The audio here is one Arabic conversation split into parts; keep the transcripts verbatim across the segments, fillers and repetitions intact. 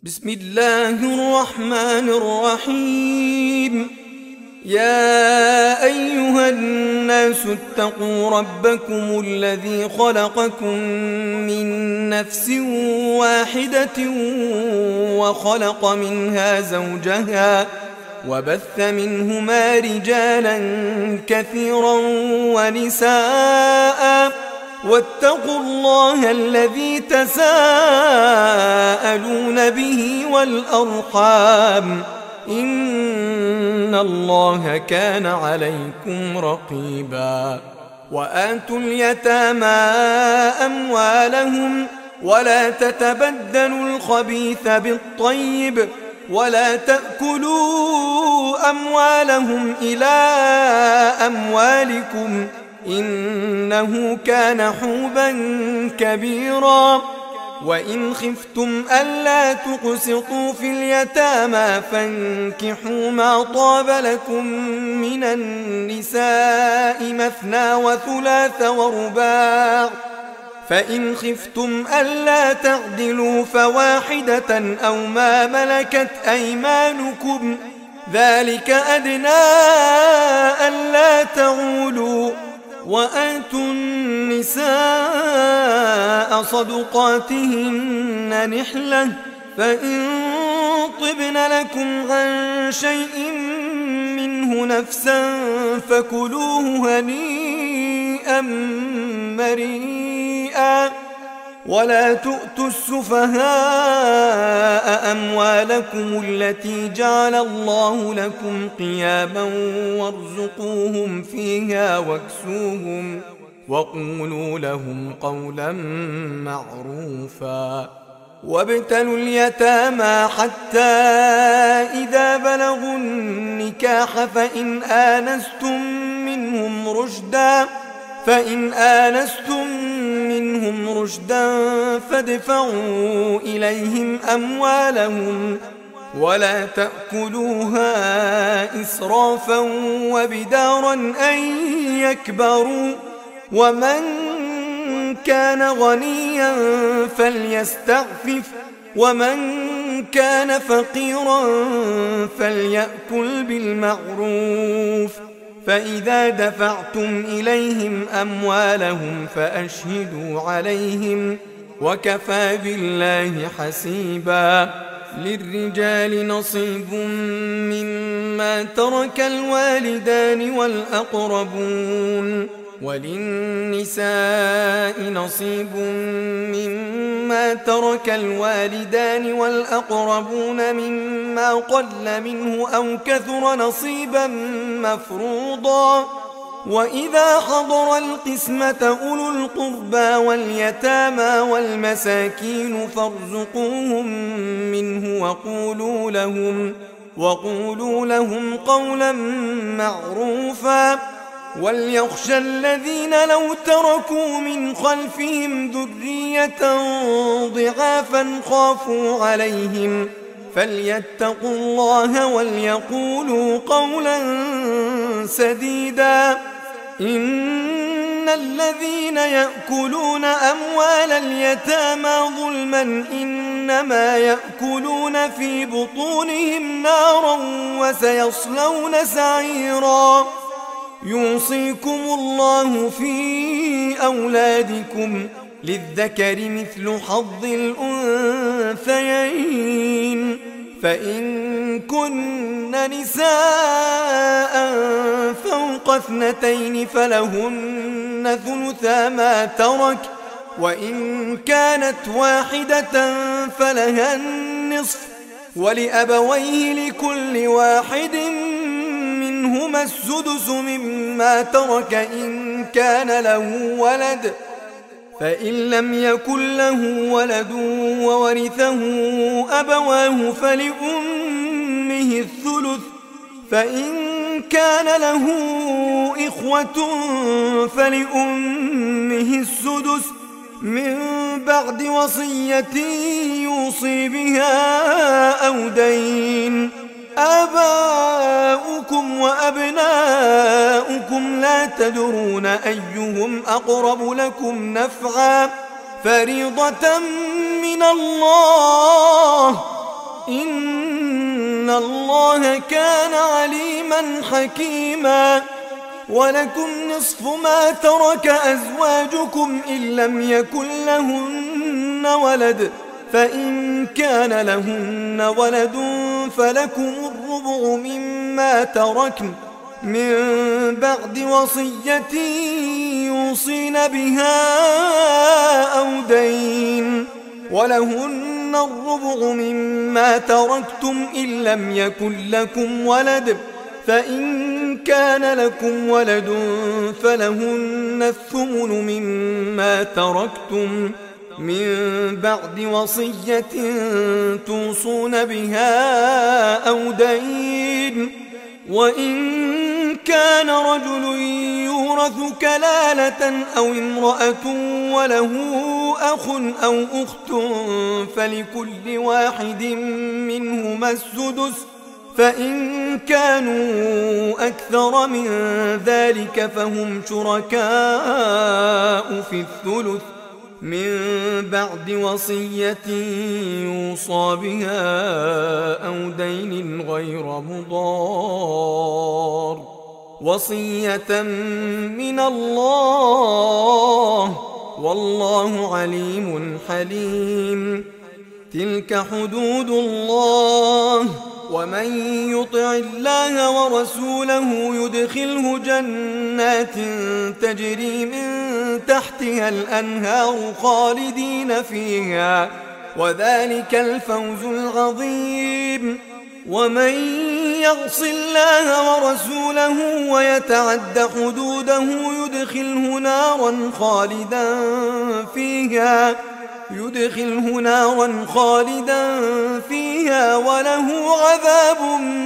بسم الله الرحمن الرحيم. يا أيها الناس اتقوا ربكم الذي خلقكم من نفس واحدة وخلق منها زوجها وبث منهما رجالا كثيرا ونساء واتقوا الله الذي تساءلون به والأرحام إن الله كان عليكم رقيبا. وآتوا اليتامى أموالهم ولا تتبدلوا الخبيث بالطيب ولا تأكلوا أموالهم إلى أموالكم إنه كان حوبا كبيرا. وإن خفتم ألا تقسطوا في اليتامى فانكحوا ما طاب لكم من النساء مثنى وثلاث ورباع، فإن خفتم ألا تعدلوا فواحدة أو ما ملكت أيمانكم ذلك أدنى ألا تعولوا. وآتوا النساء صدقاتهن نحلة فإن طبن لكم عن شيء منه نفسا فكلوه هنيئا مريئا. ولا تؤتوا السفهاء أموالكم التي جعل الله لكم قياما وارزقوهم فيها واكسوهم وقولوا لهم قولا معروفا. وابتلوا اليتامى حتى إذا بلغوا النكاح فإن آنستم منهم رشدا فإن آنستم منهم رشدا فادفعوا إليهم أموالهم ولا تأكلوها إسرافا وبدارا أن يكبروا. ومن كان غنيا فليستعفف ومن كان فقيرا فليأكل بالمعروف. فإذا دفعتم إليهم أموالهم فأشهدوا عليهم وكفى بالله حسيبا. للرجال نصيب مما ترك الوالدان والأقربون وللنساء نصيب مما ترك الوالدان والأقربون مما قل منه أو كثر نصيبا مفروضا. وإذا حضر القسمة أولو القربى واليتامى والمساكين فارزقوهم منه وقولوا لهم, وقولوا لهم قولا معروفا. وليخشى الذين لو تركوا من خلفهم ذرية ضعافا خافوا عليهم فليتقوا الله وليقولوا قولا سديدا. إن الذين يأكلون أموال اليتامى ظلما إنما يأكلون في بطونهم نارا وسيصلون سعيرا. يوصيكم الله في أولادكم للذكر مثل حظ الأنثيين فإن كن نساء فوق اثنتين فلهن ثلثا ما ترك وإن كانت واحدة فلها النصف ولأبويه لكل واحد منهما السدس مما ترك إن كان له ولد فإن لم يكن له ولد وورثه أبواه فلأمه الثلث فإن كان له إخوة فلأمه السدس من بعد وصية يوصي بها أو دين. آباؤكم وأبناؤكم لا تدرون أيهم أقرب لكم نفعا فريضة من الله الله كان عليما حكيما. ولكم نصف ما ترك أزواجكم إن لم يكن لهن ولد، فإن كان لهن ولد فلكم الربع مما تركن من بعد وصية يوصين بها أو دين، ولهن الربع مما تركتم إن لم يكن لكم ولد، فإن كان لكم ولد فلهن الثمن مما تركتم من بعد وصية توصون بها أو دين. وإن كان رجل يورث كلالة أو امرأة وله أخ أو أخت فلكل واحد منهما السدس، فإن كانوا أكثر من ذلك فهم شركاء في الثلث من بعد وصية يوصى بها أو دين غير مضار، وصية من الله والله عليم حليم. تلك حدود الله، ومن يطع الله ورسوله يدخله جنات تجري من تحتها الأنهار خالدين فيها، وذلك الفوز العظيم. ومن يعص الله ورسوله ويتعد حدوده يدخله نارا خالدا فيها يدخله نارا خالدا فيها وله عذاب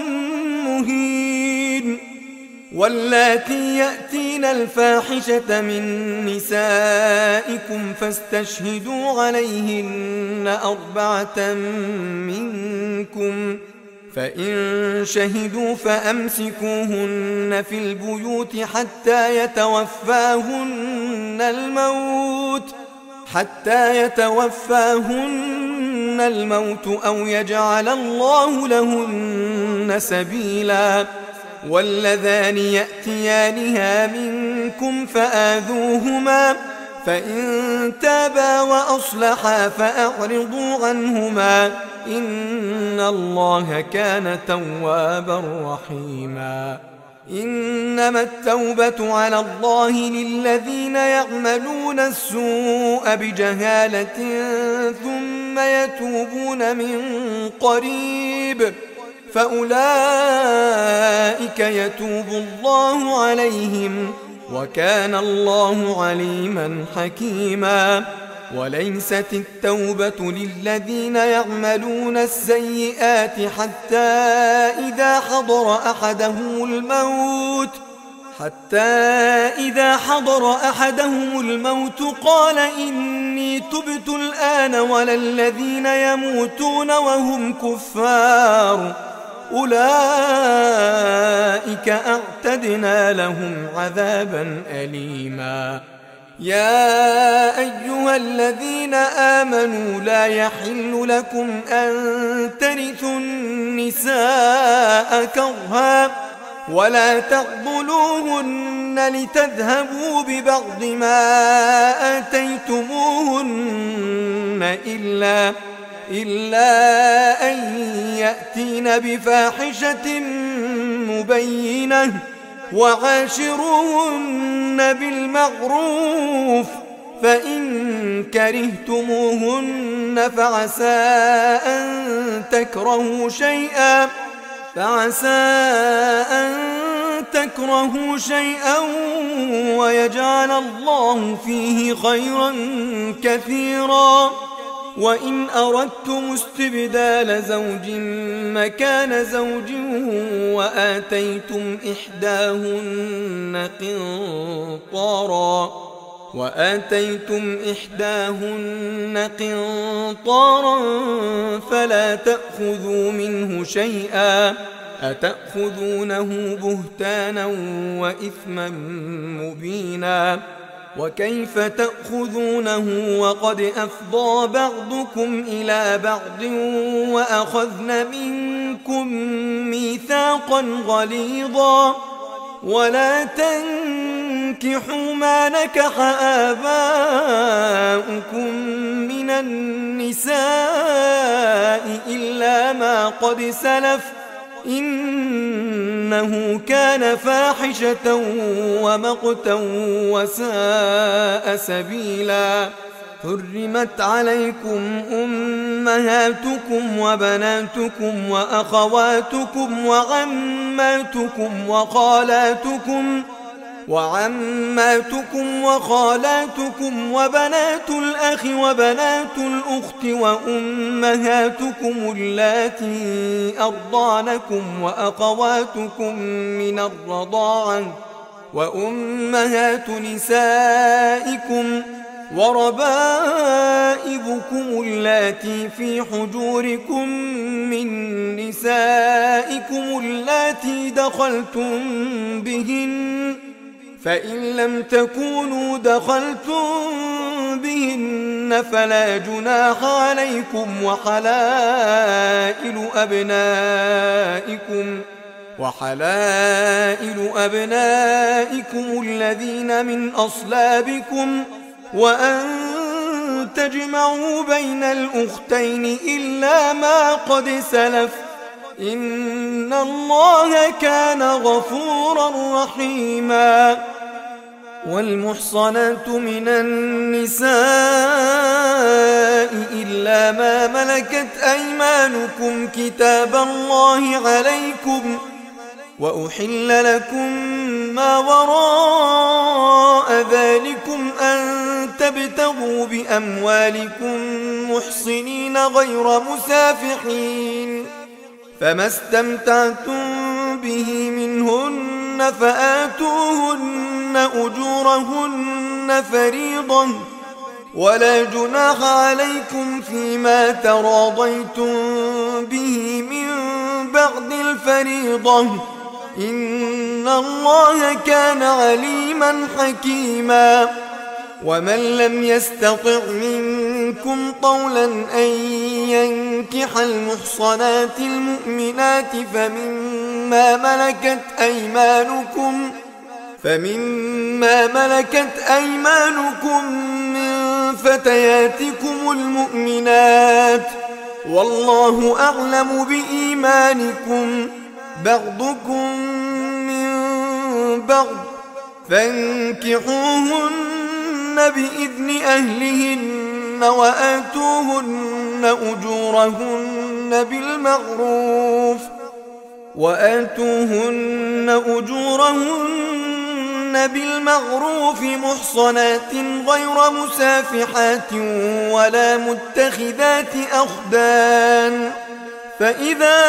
مهين. واللاتي يأتين الفاحشة من نسائكم فاستشهدوا عليهن أربعة منكم، فإن شهدوا فأمسكوهن في البيوت حتى يتوفاهن الموت حتى يتوفاهن الموت أو يجعل الله لهن سبيلا. واللذان يأتيانها منكم فآذوهما، فإن تابا وأصلحا فأعرضوا عنهما، إن الله كان توابا رحيما. إنما التوبة على الله للذين يعملون السوء بجهالة ثم يتوبون من قريب فأولئك يتوب الله عليهم، وكان الله عليما حكيما. وليست التوبة للذين يعملون السيئات حتى إذا حضر أحدهم الموت حتى إذا حضر أحدهم الموت قال إني تبت الآن، ولا الذين يموتون وهم كفار أولئك أعتدنا لهم عذابا أليما. يا أيها الذين آمنوا لا يحل لكم أن ترثوا النساء كرها ولا تعضلوهن لتذهبوا ببعض ما آتيتموهن إلا, إلا أن يأتين بفاحشة مبينة وعاشروهن بالمعروف، فإن كرهتموهن فعسى أن تكرهوا شيئا فعسى أن تكرهوا شيئا ويجعل الله فيه خيرا كثيرا. وإن أردتم استبدال زوج مكان زوج وآتيتم إحداهن قنطارا وآتيتم إحداهن قنطارا فلا تأخذوا منه شيئا، أتأخذونه بهتانا وإثما مبينا. وكيف تأخذونه وقد أفضى بعضكم إلى بعض وأخذن منكم منكم ميثاقا غليظا ولا تنكحوا ما نكح آباؤكم من النساء إلا ما قد سلف إنه كان فاحشة ومقتا وساء سبيلا. حرمت عليكم أمهاتكم وبناتكم وأخواتكم وعماتكم وخالاتكم وعماتكم وخالاتكم وبنات الأخ وبنات الأخت وأمهاتكم اللاتي أرضعنكم وأخواتكم من الرضاعة وأمهات نسائكم وربائبكم اللاتي في حجوركم من نسائكم اللاتي دخلتم بهن فإن لم تكونوا دخلتم بهن فلا جناح عليكم وحلائل أبنائكم وحلائل أبنائكم الذين من أصلابكم وأن تجمعوا بين الأختين إلا ما قد سلف إن الله كان غفورا رحيما. والمحصنات من النساء إلا ما ملكت أيمانكم كتاب الله عليكم وأحل لكم ما وراء ذلكم أن تبتغوا بأموالكم محصنين غير مسافحين فما استمتعتم به منهن فآتوهن أجورهن فريضة ولا جناح عليكم فيما تراضيتم به من بعد الفريضة إن الله كان عليما حكيما. ومن لم يستطع منكم طولا أن ينكح المحصنات المؤمنات فمما ملكت أيمانكم فمما ملكت أيمانكم من فتياتكم المؤمنات والله أعلم بإيمانكم بعضكم من بعض فانكحوهن بإذن أهلهن وآتوهن أجورهن بالمعروف وآتوهن أجورهن بالمعروف محصنات غير مسافحات ولا متخذات أخدان فإذا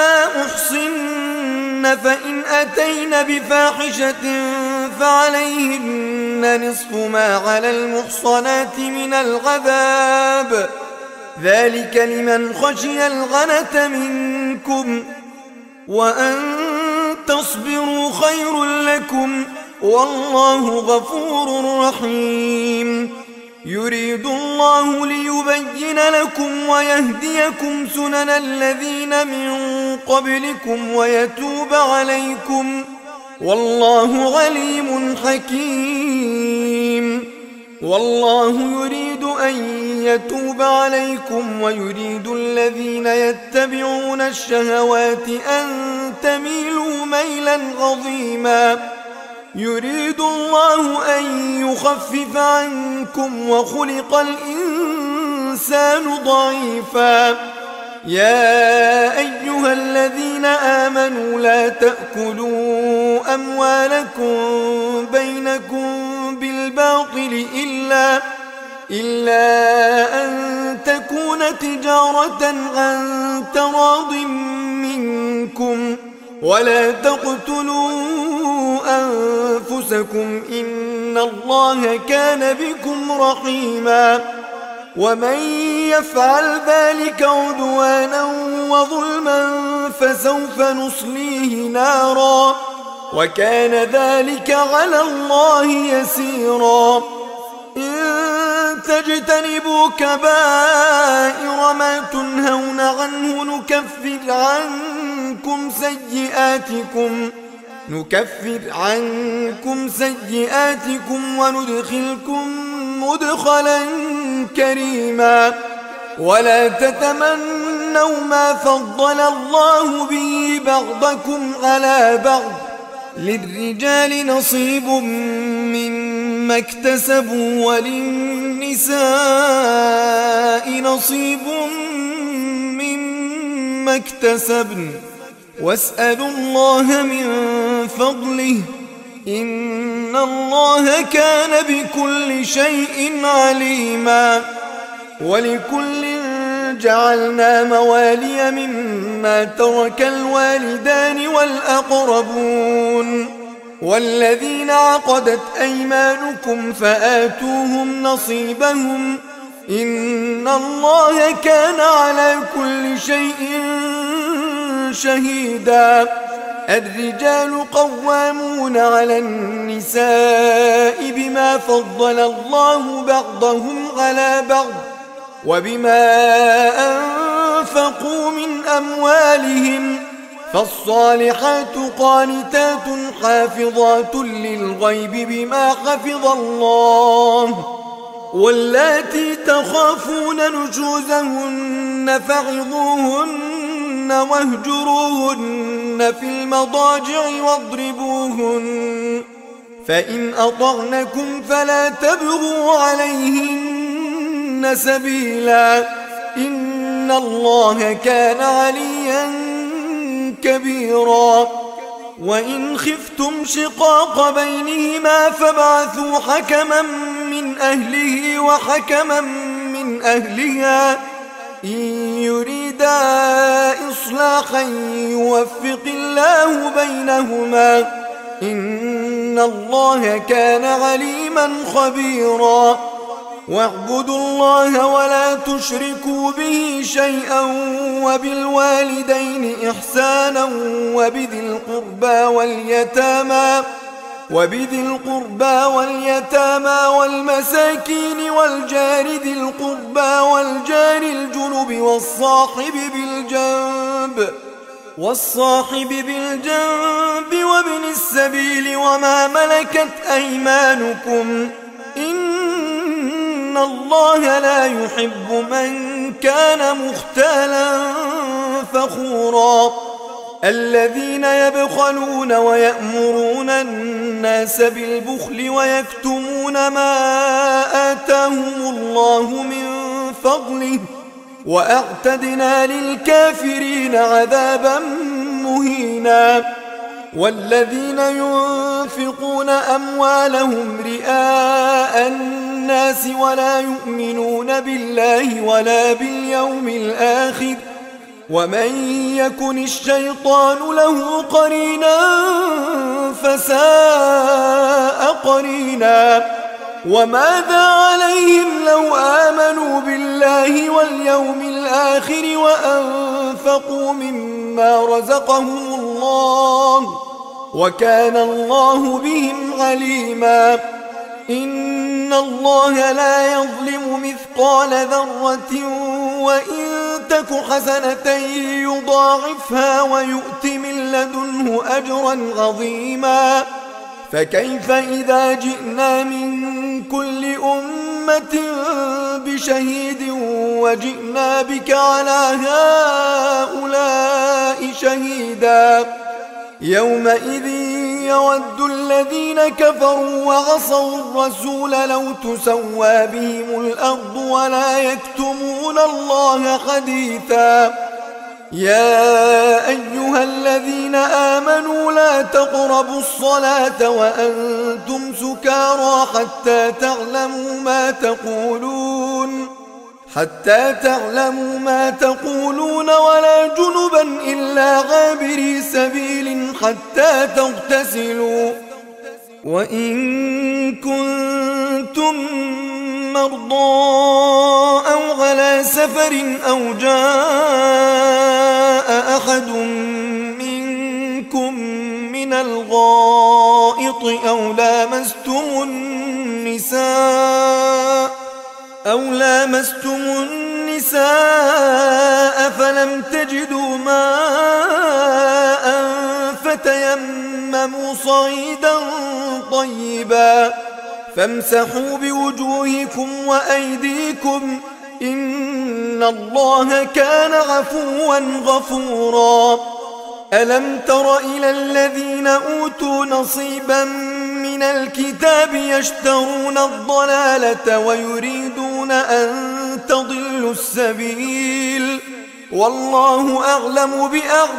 أحصن فإن أتين بفاحشة فعليهن نصف ما على المحصنات من العذاب ذلك لمن خشي العنة منكم وأن تصبروا خير لكم والله غفور رحيم. يريد الله ليبين لكم ويهديكم سنن الذين من قبلكم ويتوب عليكم والله عليم حكيم. والله يريد أن يتوب عليكم ويريد الذين يتبعون الشهوات أن تميلوا ميلا عظيما. يريد الله أن يخفف عنكم وخلق الإنسان ضعيفا. يا أيها الذين آمنوا لا تأكلوا أموالكم بينكم بالباطل إلا إلا أن تكون تجارة عن تراض منكم ولا تقتلوا أنفسكم إن الله كان بكم رحيما. ومن يفعل ذلك عدوانا وظلما فسوف نصليه نارا وكان ذلك على الله يسيرا. إن تجتنبوا كبائر ما تنهون عنه نكفر عنكم سيئاتكم نكفر عنكم سيئاتكم وندخلكم مدخلا كريما. ولا تتمنوا ما فضل الله به بعضكم على بعض، للرجال نصيب مما اكتسبوا وللنساء نصيب مما اكتسبن، واسألوا الله من فضله إن الله كان بكل شيء عليما. ولكل جعلنا موالي مما ترك الوالدان والأقربون والذين عقدت أيمانكم فآتوهم نصيبهم إن الله كان على كل شيء شهيدا. الرجال قوامون على النساء بما فضل الله بعضهم على بعض وبما أنفقوا من أموالهم، فالصالحات قانتات حافظات للغيب بما حفظ الله. واللاتي تخافون نشوزهن فعظوهن واهجروهن في المضاجع واضربوهن، فإن أطعنكم فلا تبغوا عليهن سبيلا إن الله كان عليا كبيرا. وإن خفتم شقاق بينهما فابعثوا حكما من أهله وحكما من أهلها إن يريدا إصلاحا يوفق الله بينهما إن الله كان عليما خبيرا. واعبدوا الله ولا تشركوا به شيئا وبالوالدين إحسانا وبذي القربى واليتامى وبذي القربى واليتامى والمساكين والجار ذي القربى والجار الجنب والصاحب بالجنب والصاحب بالجنب وابن السبيل وما ملكت أيمانكم إن الله لا يحب من كان مختالا فخورا. الذين يبخلون ويأمرون الناس بالبخل ويكتمون ما آتاهم الله من فضله وأعتدنا للكافرين عذابا مهينا. والذين ينفقون أموالهم رئاء الناس ولا يؤمنون بالله ولا باليوم الآخر ومن يكن الشيطان له قرينا فساء قرينا. وماذا عليهم لو آمنوا بالله واليوم الآخر وأنفقوا مما رزقهم الله وكان الله بهم عليما. إن الله لا يظلم مثقال ذرة وإن تك حسنة يضاعفها ويؤت من لدنه أجرا عظيما. فكيف إذا جئنا من كل أمة بشهيد وجئنا بك على هؤلاء شهيدا يومئذ يود الذين كفروا وعصوا الرسول لو تسوى بهم الأرض ولا يكتمون الله حديثا. يا أيها الذين آمنوا لا تقربوا الصلاة وأنتم سكارى حتى تعلموا ما تقولون حتى تعلموا ما تقولون ولا جنبا إلا غابري سبيل حتى تغتسلوا. وإن كنتم مرضى أو على سفر أو جاء أحد منكم من الغائط أو لامستم النساء لامستم النساء فلم تجدوا ماء فتيمموا صعيدا طيبا فامسحوا بوجوهكم وأيديكم إن الله كان عفوا غفورا. ألم تر إلى الذين أوتوا نصيبا من الكتاب يشترون الضلالة ويريدون أن تضلوا السبيل والله أعلم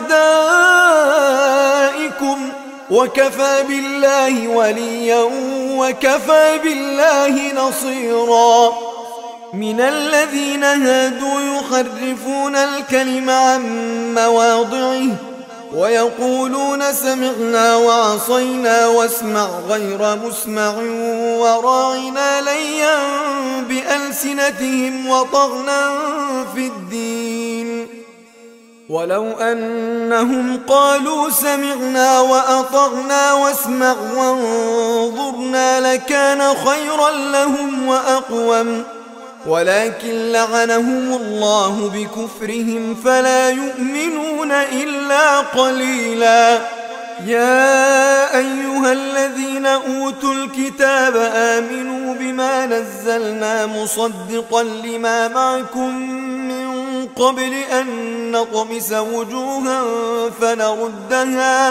بأعدائكم وكفى بالله وليا وكفى بالله نصيرا. من الذين هادوا يحرفون الكلم عن مواضعه ويقولون سمعنا وعصينا واسمع غير مسمع وراعنا ليا بألسنتهم وطغنا في الدين ولو أنهم قالوا سمعنا وأطعنا واسمع وانظرنا لكان خيرا لهم وأقوم ولكن لعنهم الله بكفرهم فلا يؤمنون إلا قليلا. يا أيها الذين أوتوا الكتاب آمنوا بما نزلنا مصدقا لما معكم من قبل أن نطمس وجوها فنردها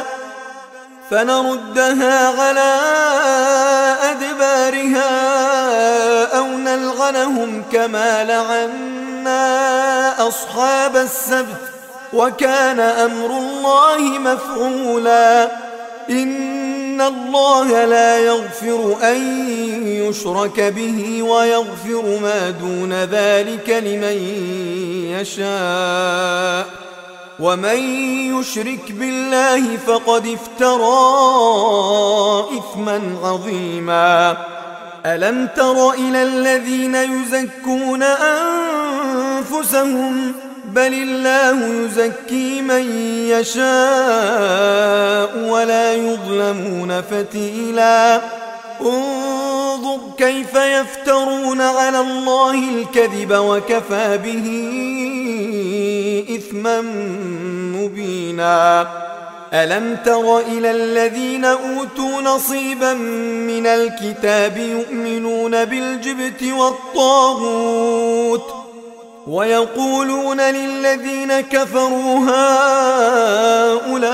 فنردها على أدبارها أو نلعنهم كما لعنا أصحاب السبت وكان أمر الله مفعولا. إن الله لا يغفر أن يشرك به ويغفر ما دون ذلك لمن يشاء ومن يشرك بالله فقد افترى إثما عظيما. ألم تر إلى الذين يزكون أنفسهم بل الله يزكي من يشاء ولا يظلمون فتيلا. انظر كيف يفترون على الله الكذب وكفى به إثما مبينا. ألم تر إلى الذين أوتوا نصيبا من الكتاب يؤمنون بالجبت والطاغوت ويقولون للذين كفروا هؤلاء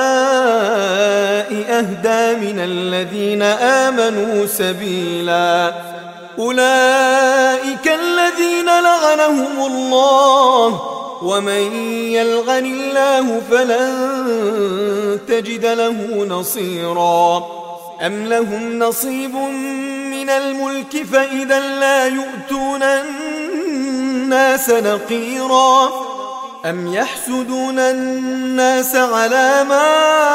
أهدى من الذين آمنوا سبيلا. أولئك الذين لعنهم الله ومن يلعن الله فلن تجد له نصيرا. أم لهم نصيب من الملك فإذا لا يؤتون الناس نقيرا. أم يحسدون الناس على ما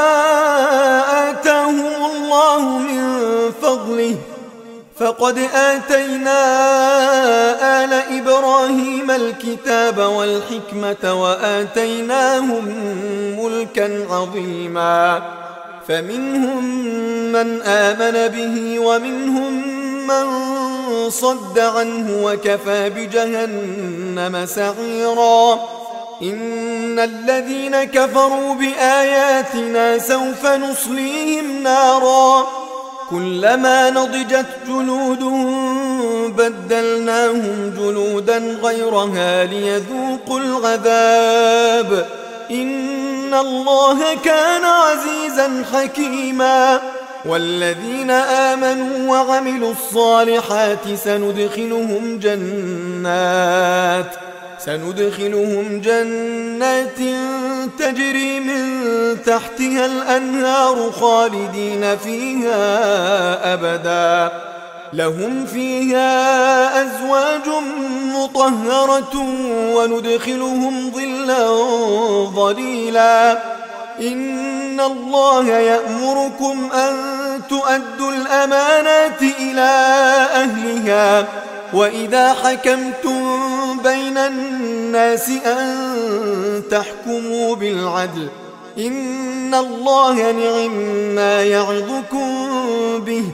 آتاهم الله من فضله فقد آتينا آل إبراهيم الكتاب والحكمة وآتيناهم ملكا عظيما. فمنهم من آمن به ومنهم من صد عنه وكفى بجهنم سعيرا. إن الذين كفروا بآياتنا سوف نصليهم نارا كلما نضجت جلودهم بدلناهم جلودا غيرها ليذوقوا العذاب إن الله كان عزيزا حكيما. والذين آمنوا وعملوا الصالحات سندخلهم جنات سندخلهم جنات تجري من تحتها الأنهار خالدين فيها أبدا لهم فيها أزواج مطهرة وندخلهم ظلا ظليلا. إن الله يأمركم أن تؤدوا الأمانات إلى أهلها وإذا حكمتم بين الناس أن تحكموا بالعدل إن الله نعم ما يعظكم به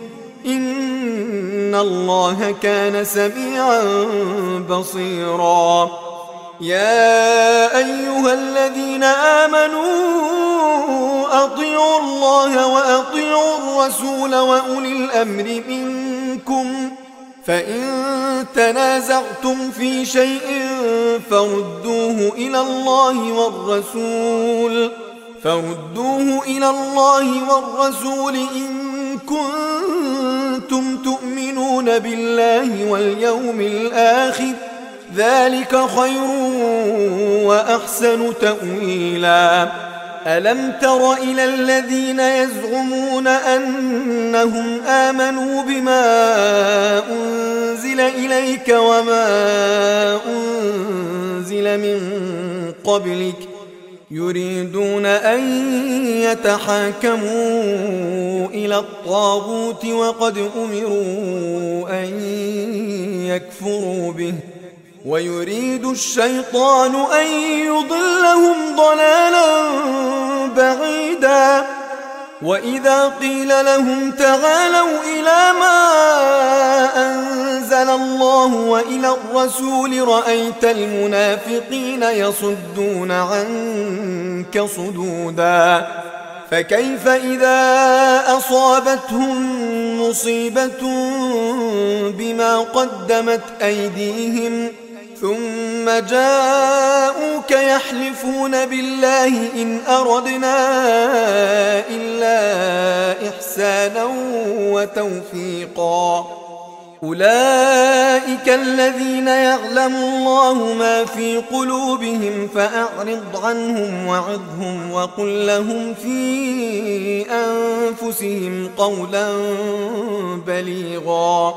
إن الله كان سميعا بصيرا. يا أيها الذين آمنوا أطيعوا الله وأطيعوا الرسول وأولي الأمر منكم، فإن تنازعتم في شيء فردوه إلى الله والرسول فردوه إلى الله والرسول إن كنتم تؤمنون بالله واليوم الآخر، ذلك خير وأحسن تأويلا. ألم تر إلى الذين يزعمون أنهم آمنوا بما أنزل إليك وما أنزل من قبلك يريدون أن يتحاكموا إلى الطاغوت وقد أمروا أن يكفروا به، ويريد الشيطان أن يضلهم ضلالا بعيدا. وإذا قيل لهم تعالوا إلى ما أنزل الله وإلى الرسول رأيت المنافقين يصدون عنك صدودا. فكيف إذا أصابتهم مصيبة بما قدمت أيديهم ثم جاءوك يحلفون بالله إن أردنا إلا إحسانا وتوفيقا. أولئك الذين يعلم الله ما في قلوبهم فأعرض عنهم وعظهم وقل لهم في أنفسهم قولا بليغا.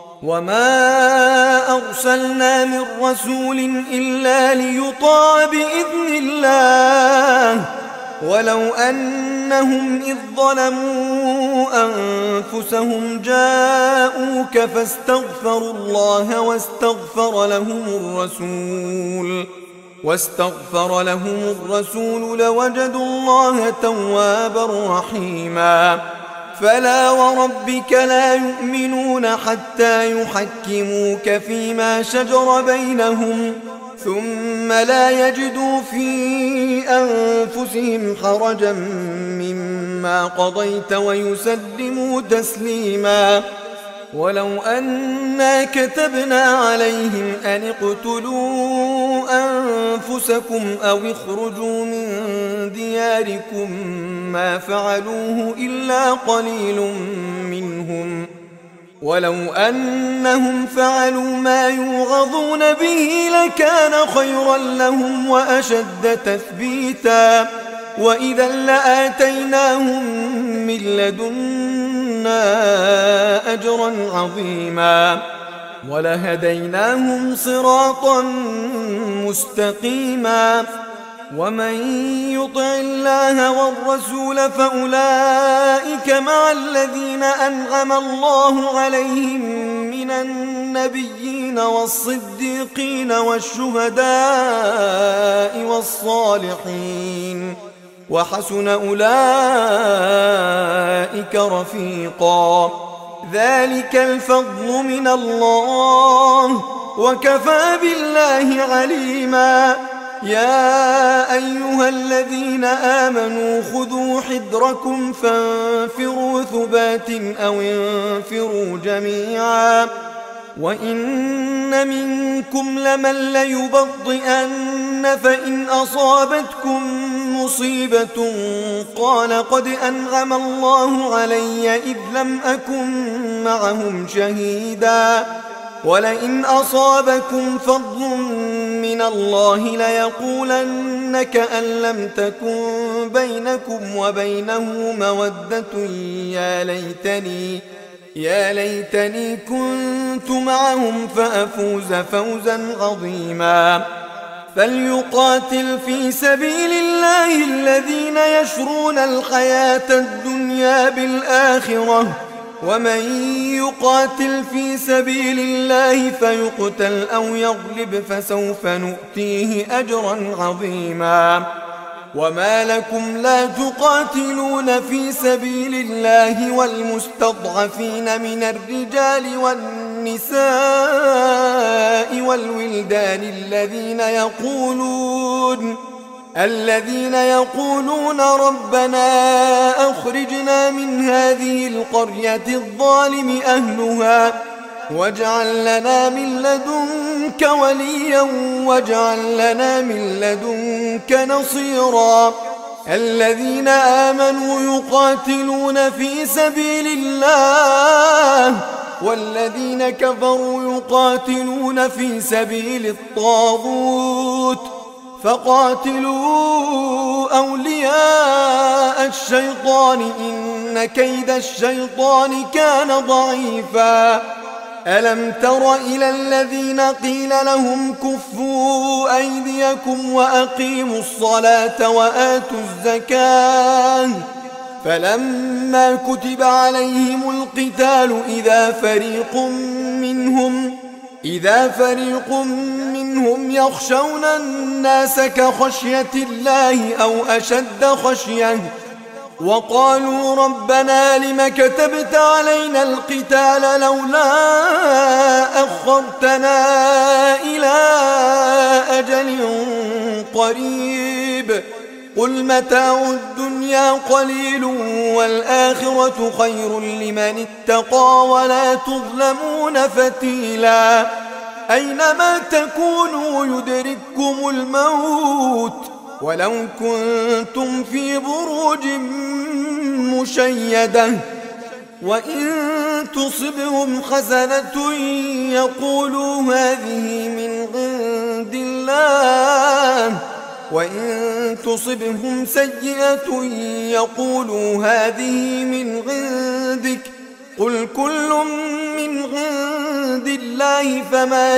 وما أرسلنا من رسول إلا ليطاع بإذن الله ولو أنهم إذ ظلموا أنفسهم جاءوك فاستغفروا الله واستغفر لهم الرسول واستغفر لهم الرسول لوجدوا الله توابا رحيما. فلا وربك لا يؤمنون حتى يحكموك فيما شجر بينهم ثم لا يجدوا في أنفسهم حرجا مما قضيت ويسلموا تسليما. ولو أنا كتبنا عليهم أن اقتلوا أنفسكم أو اخرجوا من دياركم ما فعلوه إلا قليل منهم، ولو أنهم فعلوا ما يوعظون به لكان خيرا لهم وأشد تثبيتا، وإذا لآتيناهم من لدنا أجرا عظيما ولهديناهم صراطا مستقيما. ومن يطع الله والرسول فأولئك مع الذين أنعم الله عليهم من النبيين والصديقين والشهداء والصالحين وحسن أولئك رفيقا. ذلك الفضل من الله وكفى بالله عليما. يا أيها الذين آمنوا خذوا حذركم فانفروا ثبات أو انفروا جميعا وإن منكم لمن ليبطئن فإن أصابتكم مصيبة قال قد أنعم الله علي إذ لم أكن معهم شهيدا ولئن أصابكم فضل من الله ليقولن كأن لم تكن بينكم وبينه مودة يا ليتني يا ليتني كنت معهم فأفوز فوزا عظيما. فليقاتل في سبيل الله الذين يشرون الحياة الدنيا بالآخرة ومن يقاتل في سبيل الله فيقتل أو يغلب فسوف نؤتيه أجرا عظيما. وما لكم لا تقاتلون في سبيل الله والمستضعفين من الرجال والنساء والولدان الذين يقولون الذين يقولون ربنا أخرجنا من هذه القرية الظالم أهلها واجعل لنا من لدنك وليا واجعل لنا من لدنك نصيرا. الذين آمنوا يقاتلون في سبيل الله والذين كفروا يقاتلون في سبيل الطاغوت فقاتلوا أولياء الشيطان إن كيد الشيطان كان ضعيفا. ألم تر إلى الذين قيل لهم كفوا أيديكم وأقيموا الصلاة وآتوا الزكاة فلما كتب عليهم القتال إذا فريق منهم إذا فريق منهم يخشون الناس كخشية الله أو أشد خشية وقالوا ربنا لم كتبت علينا القتال لولا أخرتنا إلى أجل قريب قل متاع الدنيا قليل والآخرة خير لمن اتقى ولا تظلمون فتيلا. أينما تكونوا يدرككم الموت ولو كنتم في بروج مشيدة وإن تصبهم حسنة يقولوا هذه من عند الله وإن تصبهم سيئة يقولوا هذه من عندك قل كل من عند الله فما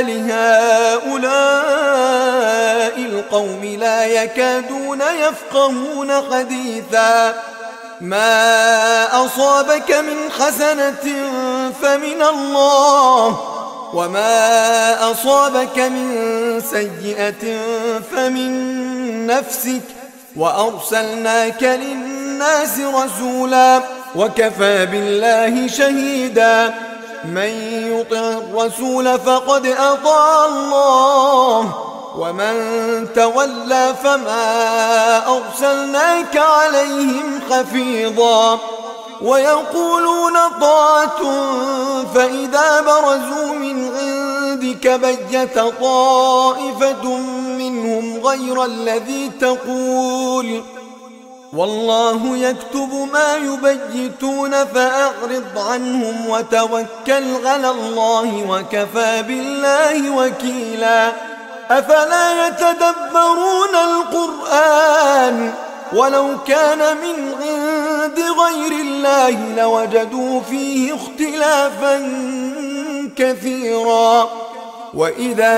لهؤلاء القوم لا يكادون يفقهون حديثا. ما أصابك من حسنة فمن الله وما أصابك من سيئة فمن نفسك وأرسلناك للناس رسولا وكفى بالله شهيدا. من يطع الرسول فقد أطاع الله ومن تولى فما أرسلناك عليهم حفيظا. ويقولون طاعة فإذا برزوا من عندك بيت طائفة منهم غير الذي تقول والله يكتب ما يبيتون فأعرض عنهم وتوكل على الله وكفى بالله وكيلا. أفلا يتدبرون القرآن ولو كان من عند غير الله لوجدوا فيه اختلافا كثيرا. وإذا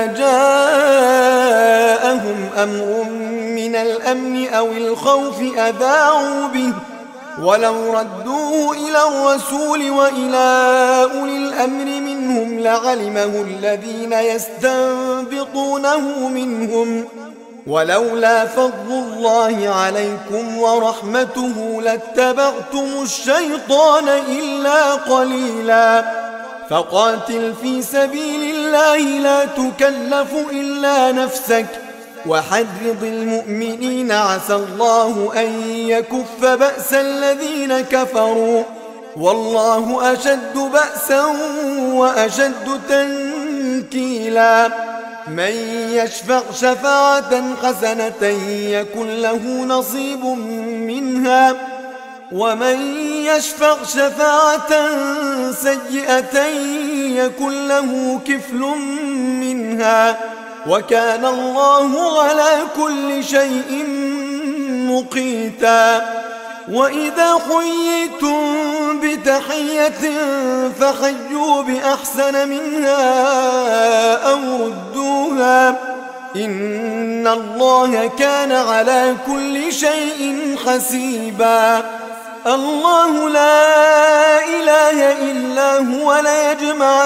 جاءهم أمر من الأمن أو الخوف أذاعوا به ولو ردوه إلى الرسول وإلى أولي الأمر منهم لعلمه الذين يستنبطونه منهم ولولا فضل الله عليكم ورحمته لاتبعتم الشيطان إلا قليلا. فقاتل في سبيل الله لا تكلف إلا نفسك وحرض المؤمنين عسى الله أن يكف بأس الذين كفروا والله أشد بأسا وأشد تنكيلا. من يشفع شفاعة حسنة يكن له نصيب منها ومن يشفع شفاعة سيئة يكن له كفل منها وكان الله على كل شيء مقيتا. وإذا حييتم بتحية فحيوا بأحسن منها أو ردوها إن الله كان على كل شيء حسيبا. الله لا إله إلا هو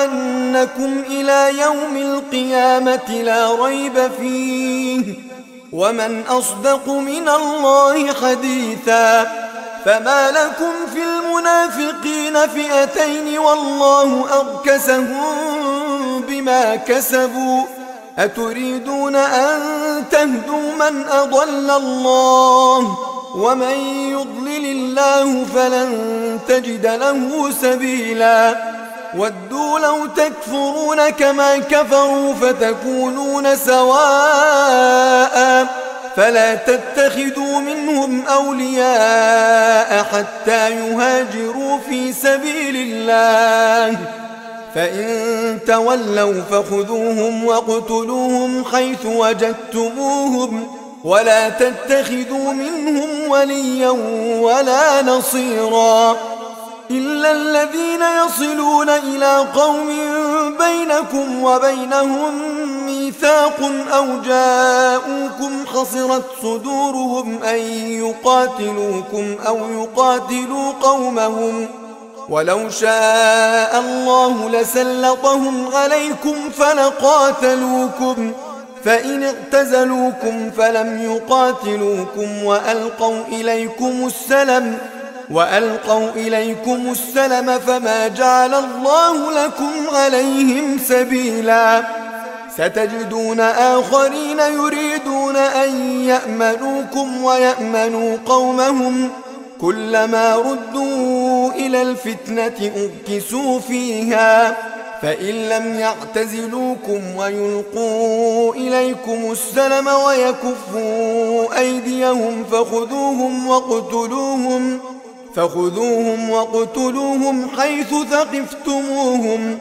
ليجمعنكم إلى يوم القيامة لا ريب فيه ومن أصدق من الله حديثا فما لكم في المنافقين فئتين والله أركسهم بما كسبوا أتريدون أن تهدوا من أضل الله ومن يضلل الله فلن تجد له سبيلا ودوا لو تكفرون كما كفروا فتكونون سواء فلا تتخذوا منهم أولياء حتى يهاجروا في سبيل الله فإن تولوا فخذوهم واقتلوهم حيث وجدتموهم ولا تتخذوا منهم وليا ولا نصيرا إلا الذين يصلون إلى قوم بينكم وبينهم ميثاق أو جاءوكم حصرت صدورهم أن يقاتلوكم أو يقاتلوا قومهم ولو شاء الله لسلطهم عليكم فلقاتلوكم فإن اعتزلوكم فلم يقاتلوكم وألقوا إليكم السلم وألقوا إليكم السلم فما جعل الله لكم عليهم سبيلا ستجدون آخرين يريدون أن يأمنوكم ويأمنوا قومهم كلما ردوا إلى الفتنة أركسوا فيها فإن لم يعتزلوكم ويلقوا إليكم السلم ويكفوا أيديهم فخذوهم وقتلوهم فخذوهم وقتلوهم حيث ثقفتموهم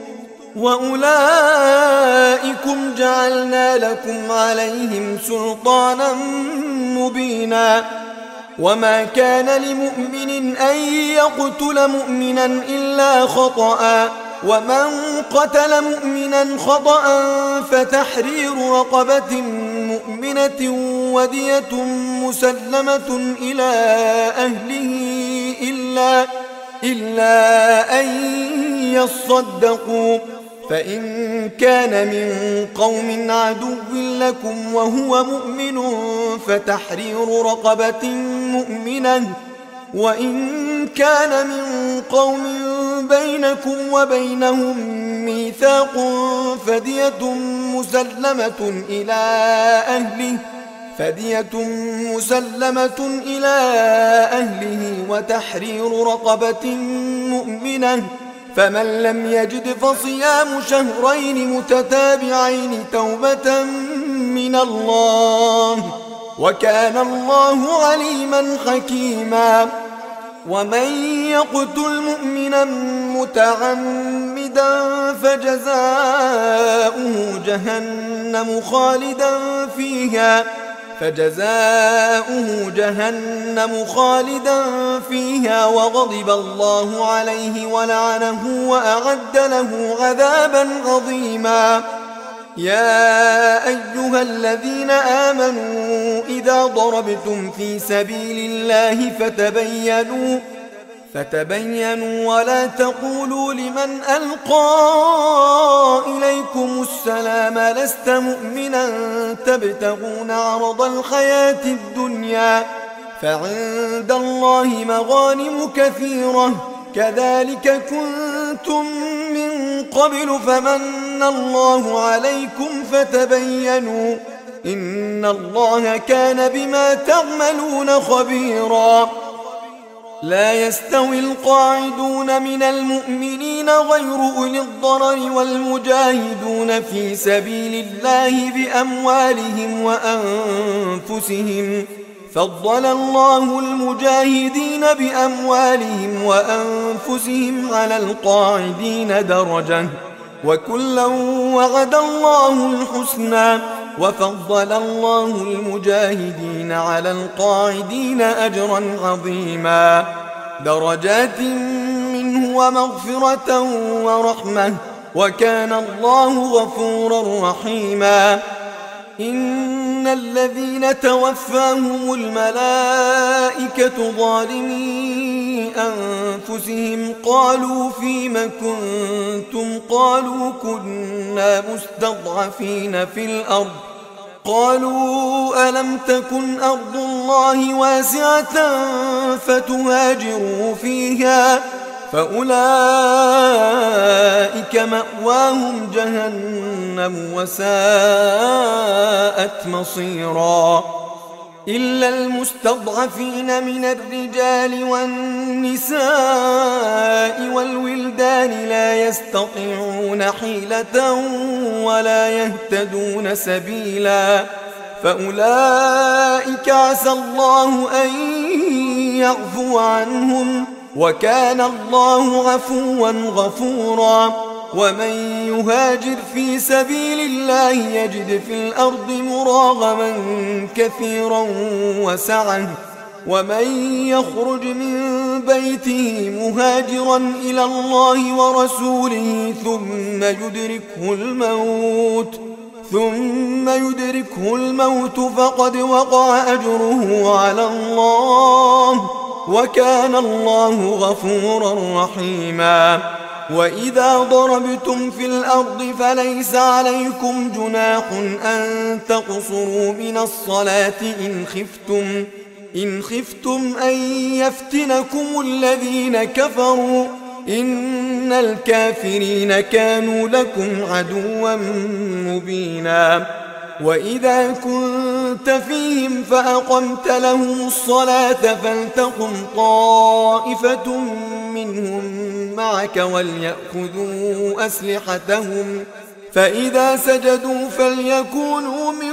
وأولئكم جعلنا لكم عليهم سلطانا مبينا وما كان لمؤمن أن يقتل مؤمنا إلا خطأ ومن قتل مؤمنا خطأ فتحرير رقبة مؤمنة ودية مسلمة إلى أهله إلا, إلا أن يصدقوا فإن كان من قوم عدو لكم وهو مؤمن فتحرير رقبة مؤمنة وإن كان من قوم بينكم وبينهم ميثاق فدية مسلمة إلى أهله فدية مسلمة إلى أهله وتحرير رقبة مؤمنة فمن لم يجد فصيام شهرين متتابعين توبة من الله وكان الله عليما حكيما ومن يقتل مؤمنا متعمدا فجزاؤه جهنم خالدا فيها فجزاؤه جهنم خالدا فيها وغضب الله عليه ولعنه وأعد له عذابا عظيما يا أيها الذين آمنوا إذا ضربتم في سبيل الله فتبينوا فتبينوا ولا تقولوا لمن ألقى إليكم السلام لست مؤمنا تبتغون عرض الحياة الدنيا فعند الله مغانم كثيرة كذلك كنتم من قبل فمن الله عليكم فتبينوا إن الله كان بما تعملون خبيرا لا يستوي القاعدون من المؤمنين غير أولي الضرر والمجاهدون في سبيل الله بأموالهم وأنفسهم فضل الله المجاهدين بأموالهم وأنفسهم على القاعدين درجة وكلا وعد الله الحسنى وفضل الله المجاهدين على القاعدين أجرا عظيما درجات منه ومغفرة ورحمة وكان الله غفورا رحيما إن الذين توفاهم الملائكة ظالمي أنفسهم قالوا فيم كنتم قالوا كنا مستضعفين في الأرض قالوا ألم تكن أرض الله واسعة فتهاجروا فيها فأولئك مأواهم جهنم وساءت مصيرا إلا المستضعفين من الرجال والنساء والولدان لا يستطيعون حيلة ولا يهتدون سبيلا فأولئك عسى الله أن يعفو عنهم وكان الله عفوا غفورا ومن يهاجر في سبيل الله يجد في الأرض مراغما كثيرا وسعة ومن يخرج من بيته مهاجرا إلى الله ورسوله ثم يدركه الموت ثم يدركه الموت فقد وقع أجره على الله وكان الله غفورا رحيما وإذا ضربتم في الأرض فليس عليكم جناح أن تقصروا من الصلاة إن خفتم إن خفتم أن يفتنكم الذين كفروا إن الكافرين كانوا لكم عدوا مبينا وإذا كنت فيهم فأقمت لهم الصلاة فلتقم طائفة منهم معك وليأخذوا أسلحتهم فإذا سجدوا فليكونوا من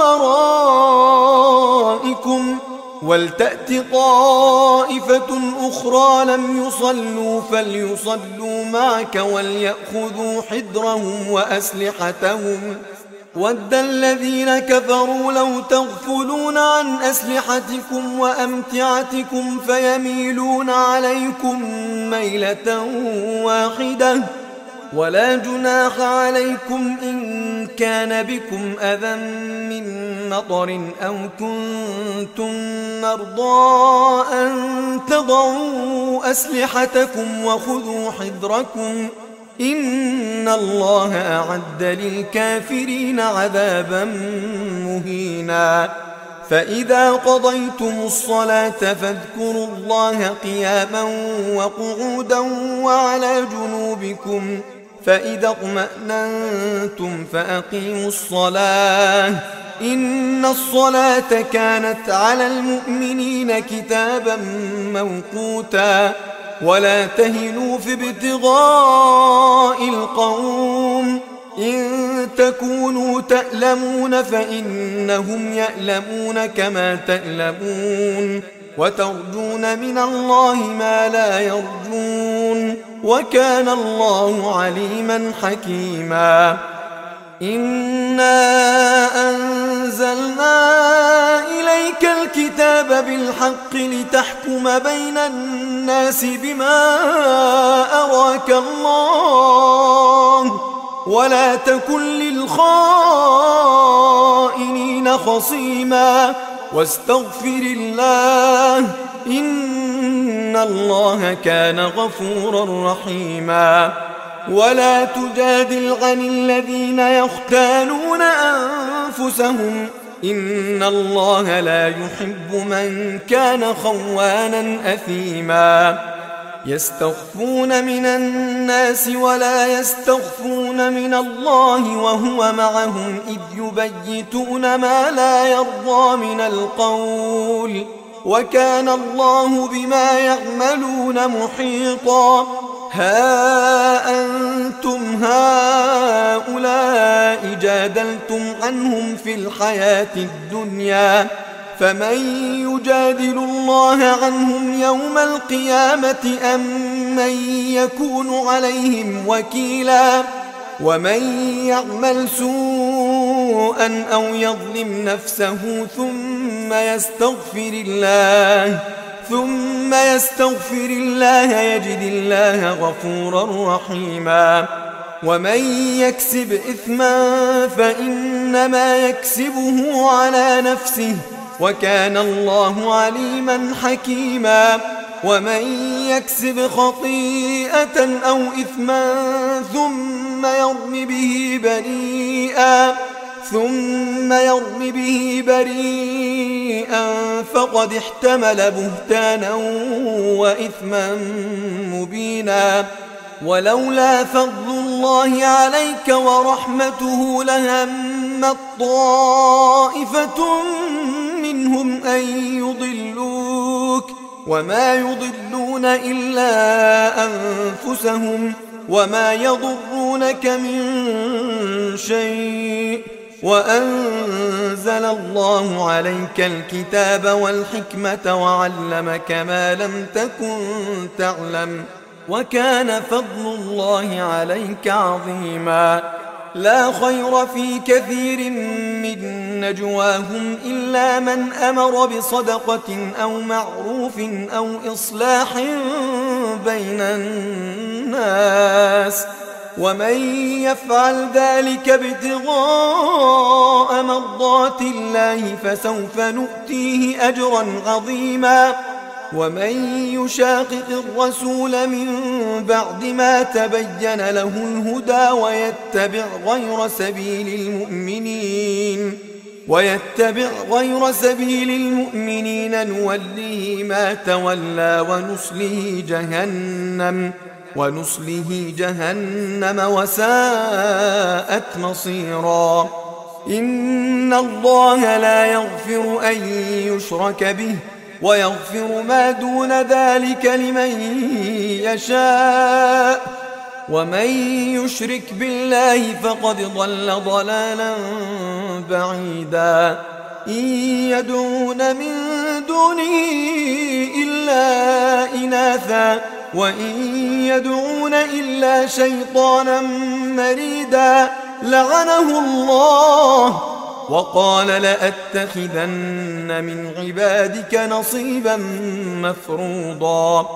ورائكم ولتأت طائفة أخرى لم يصلوا فليصلوا معك وليأخذوا حذرهم وأسلحتهم ود الذين كفروا لو تغفلون عن أسلحتكم وأمتعتكم فيميلون عليكم ميلة واحدة ولا جناح عليكم إن كان بكم أذى من مطر أو كنتم مرضى أن تضعوا أسلحتكم وخذوا حذركم إن الله أعد للكافرين عذابا مهينا فإذا قضيتم الصلاة فاذكروا الله قياما وقعودا وعلى جنوبكم فإذا اطمأننتم فأقيموا الصلاة إن الصلاة كانت على المؤمنين كتابا موقوتا ولا تهنوا في ابتغاء القوم إن تكونوا تألمون فإنهم يألمون كما تألمون وترجون من الله ما لا يرجون وكان الله عليما حكيما إنا أنزلنا إليك الكتاب بالحق لتحكم بين الناس بما أراك الله ولا تكن للخائنين خصيما واستغفر الله إن الله كان غفورا رحيما ولا تجادل عن الذين يختالون أنفسهم إن الله لا يحب من كان خوانا أثيما يستخفون من الناس ولا يستخفون من الله وهو معهم إذ يبيتون ما لا يرضى من القول وكان الله بما يعملون محيطا ها أنتم هؤلاء جادلتم عنهم في الحياة الدنيا فمن يجادل الله عنهم يوم القيامة أم من يكون عليهم وكيلا ومن يعمل سوءا أو يظلم نفسه ثم يستغفر الله ثم يستغفر الله يجد الله غفورا رحيما ومن يكسب إثما فإنما يكسبه على نفسه وكان الله عليما حكيما ومن يكسب خطيئة أو إثما ثم يرم به بريئا ثم يرم به بريئا فقد احتمل بهتانا وإثما مبينا. ولولا فضل الله عليك ورحمته لهمت طائفة منهم أن يضلوك وما يضلون إلا أنفسهم وما يضرونك من شيء، وأنزل الله عليك الكتاب والحكمة وعلمك ما لم تكن تعلم، وكان فضل الله عليك عظيما. لا خير في كثير من نجواهم إلا من أمر بصدقة أو معروف أو إصلاح بين الناس، ومن يفعل ذلك ابتغاء مرضات الله فسوف نؤتيه أجرا عظيما. ومن يشاقق الرسول من بعد ما تبين له الهدى ويتبع غير سبيل المؤمنين ويتبع غير سبيل المؤمنين نوله ما تولى ونصله جهنم ونصله جهنم وساءت مصيرا. إن الله لا يغفر أن يشرك به ويغفر ما دون ذلك لمن يشاء، ومن يشرك بالله فقد ضل ضلالا بعيدا. إن يدعون من دونه إلا إناثا وإن يدعون إلا شيطانا مريدا لعنه الله وقال لأتخذن من عبادك نصيبا مفروضا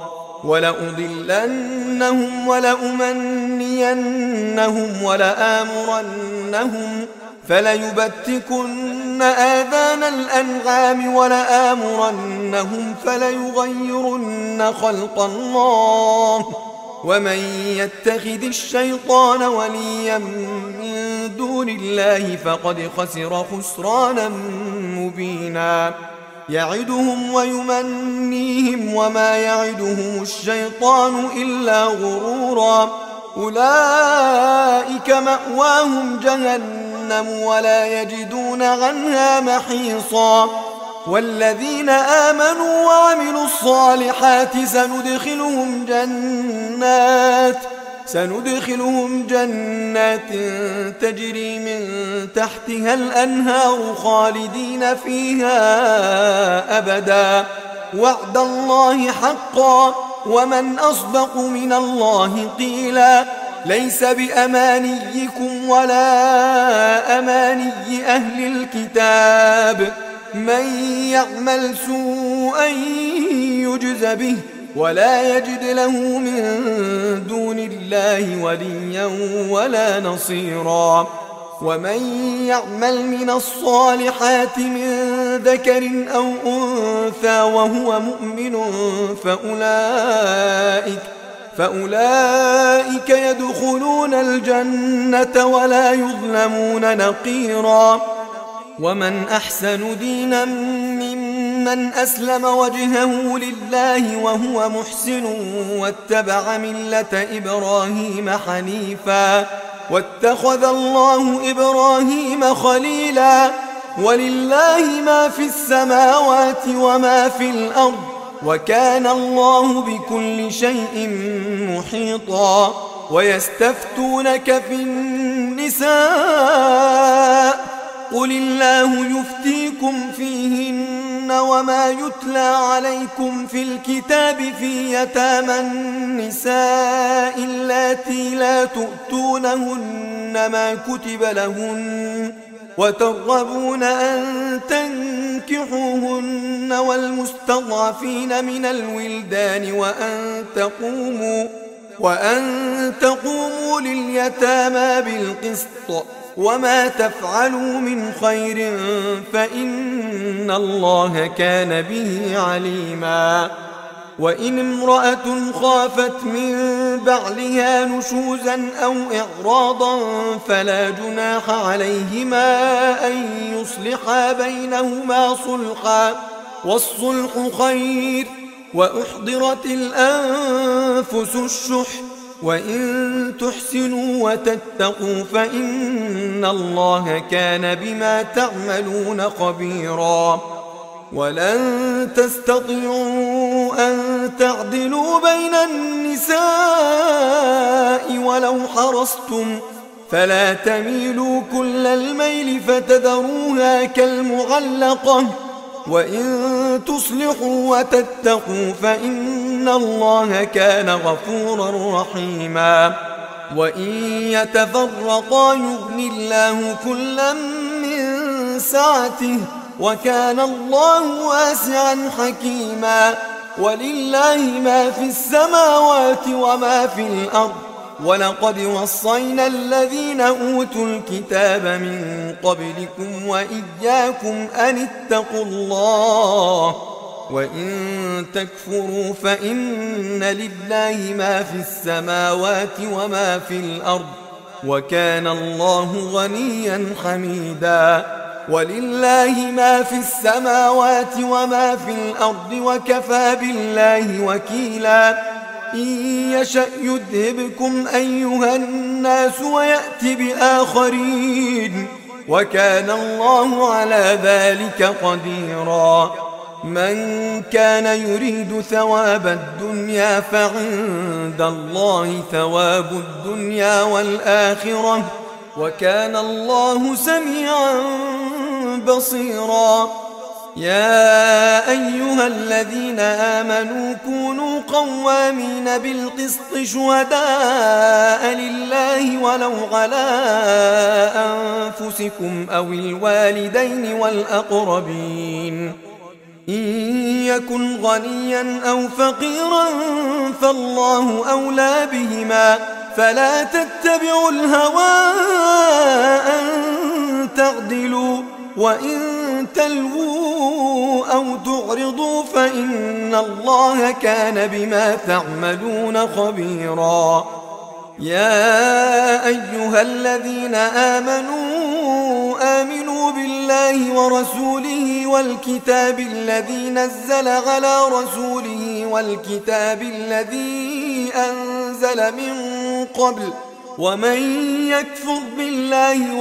ولأضلنهم ولأمنينهم ولآمرنهم فليبتكن آذان الأنعام ولآمرنهم فليغيرن خلق الله ومن يتخذ الشيطان وليا من دون الله فقد خسر خسرانا مبينا. يعدهم ويمنيهم وما يعدهم الشيطان إلا غرورا. أولئك مأواهم جهنم ولا يجدون عنها محيصا. والذين آمنوا وعملوا الصالحات سندخلهم جنات سندخلهم جنات تجري من تحتها الأنهار خالدين فيها أبدا وعد الله حقا ومن أصدق من الله قيلا. ليس بأمانيكم ولا أماني أهل الكتاب من يعمل سوءا يجز به ولا يجد له من دون الله وليا ولا نصيرا. ومن يعمل من الصالحات من ذكر أو أنثى وهو مؤمن فأولئك فأولئك يدخلون الجنة ولا يظلمون نقيرا. ومن أحسن دينا ممن أسلم وجهه لله وهو محسن واتبع ملة إبراهيم حنيفا واتخذ الله إبراهيم خليلا. ولله ما في السماوات وما في الأرض وكان الله بكل شيء محيطا. ويستفتونك في النساء قل الله يفتيكم فيهن وما يتلى عليكم في الكتاب في يتامى النساء اللاتي لا تؤتونهن ما كتب لهن وترغبون أن تنكحوهن والمستضعفين من الولدان وأن تقوموا وأن تقوموا لليتامى بالقسط وما تفعلوا من خير فإن الله كان به عليما. وإن امرأة خافت من بعلها نشوزا أو إعراضا فلا جناح عليهما أن يصلحا بينهما صلحا، والصلح خير. وأحضرت الأنفس الشح، وإن تحسنوا وتتقوا فإن الله كان بما تعملون خبيرا. ولن تستطيعوا أن تعدلوا بين النساء ولو حرصتم، فلا تميلوا كل الميل فتذروها كالمعلقة، وإن تصلحوا وتتقوا فإن الله كان غفورا رحيما. وإن يتفرقا يغن الله كلا من سعته، وكان الله واسعا حكيما. ولله ما في السماوات وما في الأرض، ولقد وصينا الذين أوتوا الكتاب من قبلكم وإياكم أن اتقوا الله. وإن تكفروا فإن لله ما في السماوات وما في الأرض، وكان الله غنيا حميدا. ولله ما في السماوات وما في الأرض، وكفى بالله وكيلا. إن يشأ يذهبكم أيها الناس ويأت بآخرين، وكان الله على ذلك قديرا. من كان يريد ثواب الدنيا فعند الله ثواب الدنيا والآخرة، وكان الله سميعا بصيرا. يا أيها الذين آمنوا كونوا قوامين بالقسط شهداء لله ولو على أنفسكم أو الوالدين والأقربين. إن يكن غنيا أو فقيرا فالله أولى بهما، فلا تتبعوا الهوى أن تعدلوا، وإن تلووا أو تعرضوا فإن الله كان بما تعملون خبيرا. يا أيها الذين آمنوا آمنوا بالله ورسوله والكتاب الذي نزل على رسوله والكتاب الذي أنزل من قبل، ومن يكفر بالله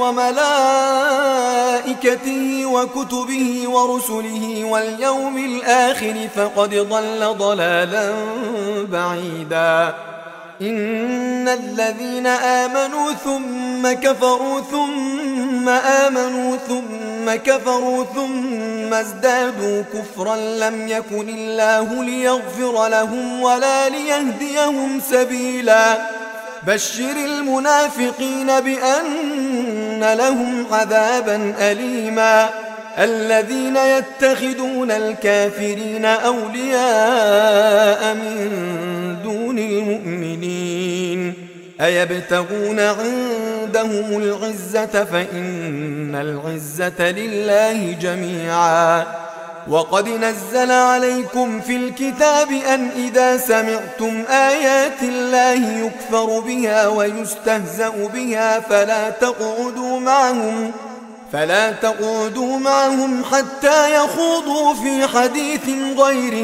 وملائكته وكتبه ورسله واليوم الآخر فقد ضل ضلالا بعيدا. إن الذين آمنوا ثم كفروا ثم آمنوا ثم كفروا ثم ازدادوا كفرا لم يكن الله ليغفر لهم ولا ليهديهم سبيلا. بشر المنافقين بأن لهم عذابا أليما. الذين يتخذون الكافرين أولياء من دون المؤمنين أيبتغون عندهم العزة فإن العزة لله جميعا. وقد نزل عليكم في الكتاب أن إذا سمعتم آيات الله يكفر بها ويستهزأ بها فلا تقعدوا معهم فلا تقعدوا معهم حتى يخوضوا في حديث غيره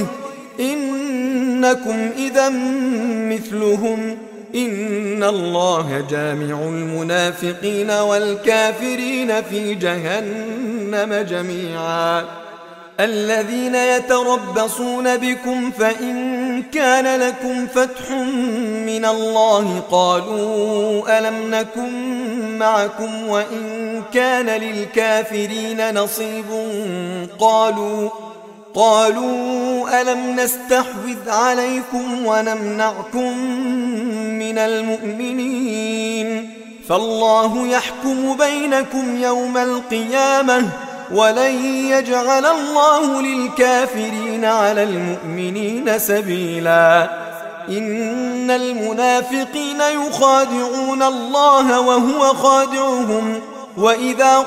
إنكم إذا مثلهم إن الله جامع المنافقين والكافرين في جهنم جميعا. الذين يتربصون بكم فإن كان لكم فتح من الله قالوا ألم نكن معكم وإن كان للكافرين نصيب قالوا قالوا ألم نستحوذ عليكم ونمنعكم من المؤمنين فالله يحكم بينكم يوم القيامة ولن يجعل الله للكافرين على المؤمنين سبيلا. إن المنافقين يخادعون الله وهو خادعهم وإذا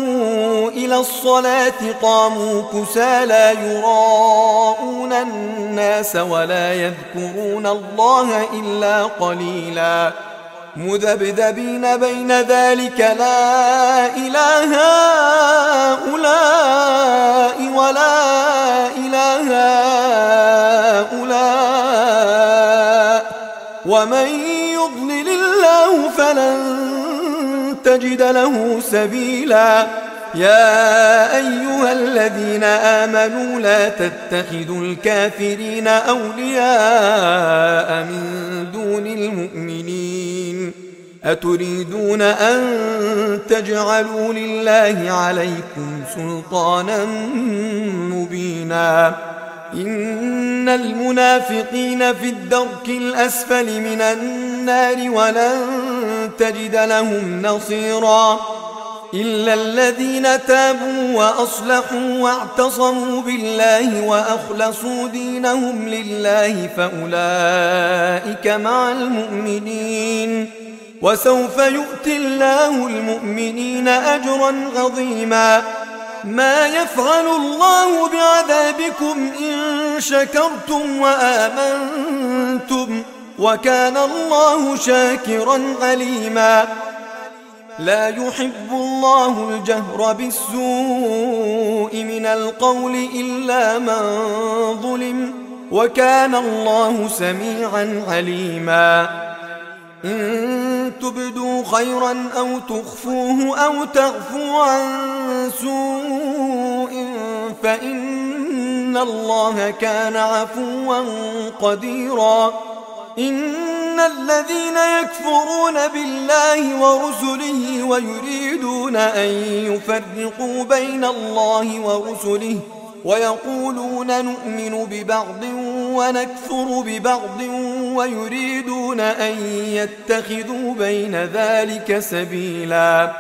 قاموا إلى الصلاة قاموا كسالى يراءون الناس ولا يذكرون الله إلا قليلا مذبذبين بين ذلك لا إله هؤلاء ولا إله هؤلاء ومن يضلل الله فلن تجد له سبيلا يا أيها الذين آمنوا لا تتخذوا الكافرين أولياء من دون المؤمنين أتريدون أن تجعلوا لله عليكم سلطانا مبينا إن المنافقين في الدرك الأسفل من النار ولن تجد لهم نصيرا إلا الذين تابوا وأصلحوا واعتصموا بالله وأخلصوا دينهم لله فأولئك مع المؤمنين وسوف يؤتي الله المؤمنين أجرا عظيما ما يفعل الله بعذابكم إن شكرتم وآمنتم وكان الله شاكرا عليما لا يحب الله الجهر بالسوء من القول إلا من ظلم وكان الله سميعا عليما إن تبدوا خيرا أو تخفوه أو تعفوا عن سوء فإن الله كان عفوا قديرا إن الذين يكفرون بالله ورسله ويريدون أن يفرقوا بين الله ورسله ويقولون نؤمن ببعض ونكفر ببعض ويريدون أن يتخذوا بين ذلك سبيلا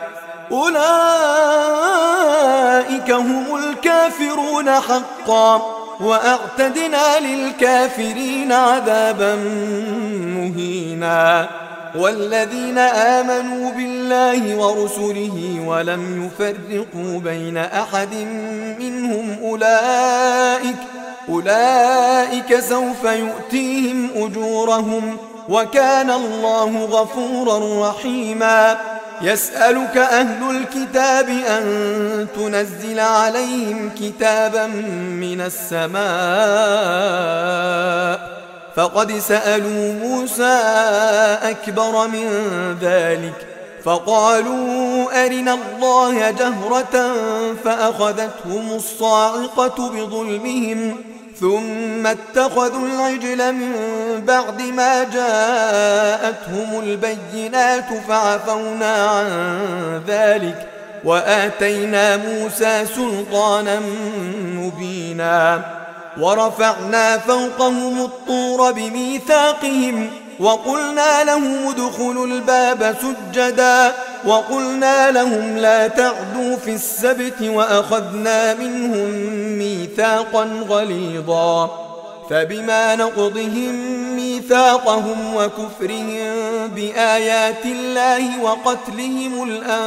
أولئك هم الكافرون حقا وأعتدنا للكافرين عذابا مهينا والذين آمنوا بالله ورسله ولم يفرقوا بين أحد منهم أولئك أولئك سوف يؤتيهم أجورهم وكان الله غفورا رحيما يسألك أهل الكتاب أن تنزل عليهم كتابا من السماء فقد سألوا موسى أكبر من ذلك فقالوا أرنا الله جهرة فأخذتهم الصاعقة بظلمهم ثم اتخذوا العجل من بعد ما جاءتهم البينات فعفونا عن ذلك وآتينا موسى سلطانا مبينا ورفعنا فوقهم الطور بميثاقهم وقلنا لهم ادخلوا الباب سجدا وقلنا لهم لا تعدوا في السبت وأخذنا منهم ميثاقا غليظا فبما نقضهم ميثاقهم وكفرهم بآيات الله وقتلهم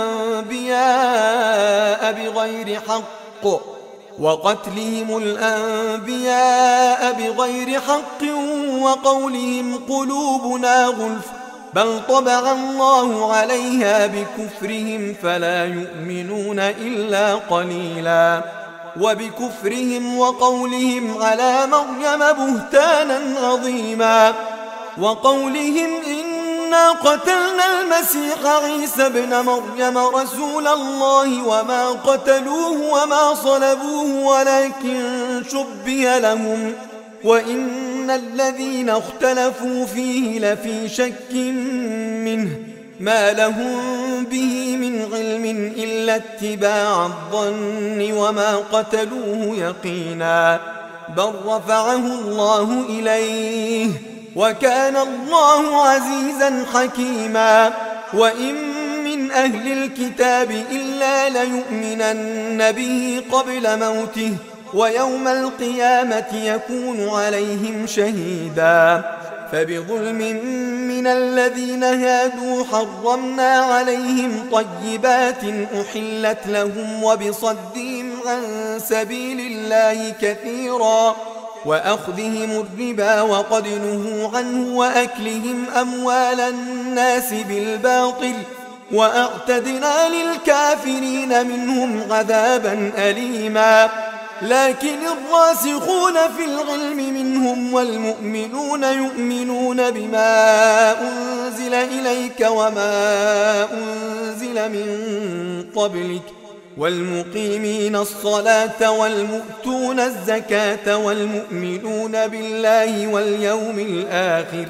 الأنبياء بغير حق وقتلهم الأنبياء بغير حق وقولهم قلوبنا غلف بل طبع الله عليها بكفرهم فلا يؤمنون إلا قليلا وبكفرهم وقولهم على مريم بهتانا عظيما وقولهم إنا قتلنا المسيح عيسى ابن مريم رسول الله وما قتلوه وما صلبوه ولكن شبه لهم وإن الذين اختلفوا فيه لفي شك منه ما لهم به من علم إلا اتباع الظن وما قتلوه يقينا بل رفعه الله إليه وكان الله عزيزا حكيما وإن من أهل الكتاب إلا ليؤمنن به قبل موته ويوم القيامة يكون عليهم شهيدا فبظلم من الذين هادوا حرمنا عليهم طيبات أحلت لهم وبصدهم عن سبيل الله كثيرا وأخذهم الربا وقد نهوا عنه وأكلهم أموال الناس بالباطل وأعتدنا للكافرين منهم عذابا أليما. لكن الراسخون في العلم منهم والمؤمنون يؤمنون بما أنزل إليك وما أنزل من قبلك والمقيمين الصلاة والمؤتون الزكاة والمؤمنون بالله واليوم الآخر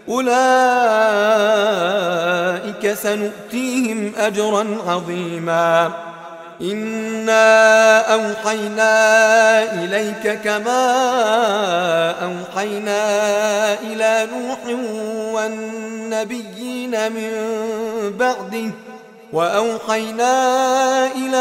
أولئك سنؤتيهم أجرا عظيما. إنا أوحينا إليك كما أوحينا إلى نوح والنبيين من بعده وأوحينا إلى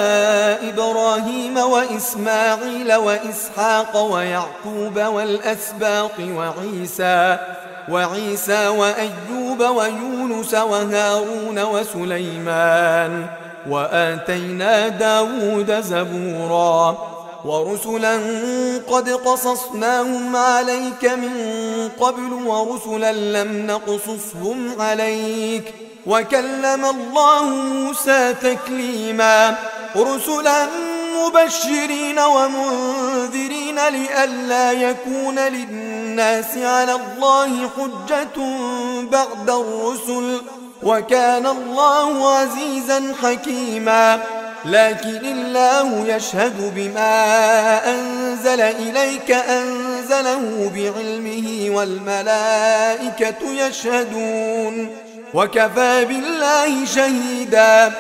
إبراهيم وإسماعيل وإسحاق ويعقوب والأسباط وعيسى وعيسى وأيوب ويونس وهارون وسليمان وآتينا داود زبورا ورسلا قد قصصناهم عليك من قبل ورسلا لم نقصصهم عليك وكلم الله موسى تكليما. رسلا مبشرين ومنذرين لئلا يكون للناس على الله حجة بعد الرسل وكان الله عزيزا حكيما. لكن الله يشهد بما أنزل إليك أنزله بعلمه والملائكة يشهدون وكفى بالله شهيدا.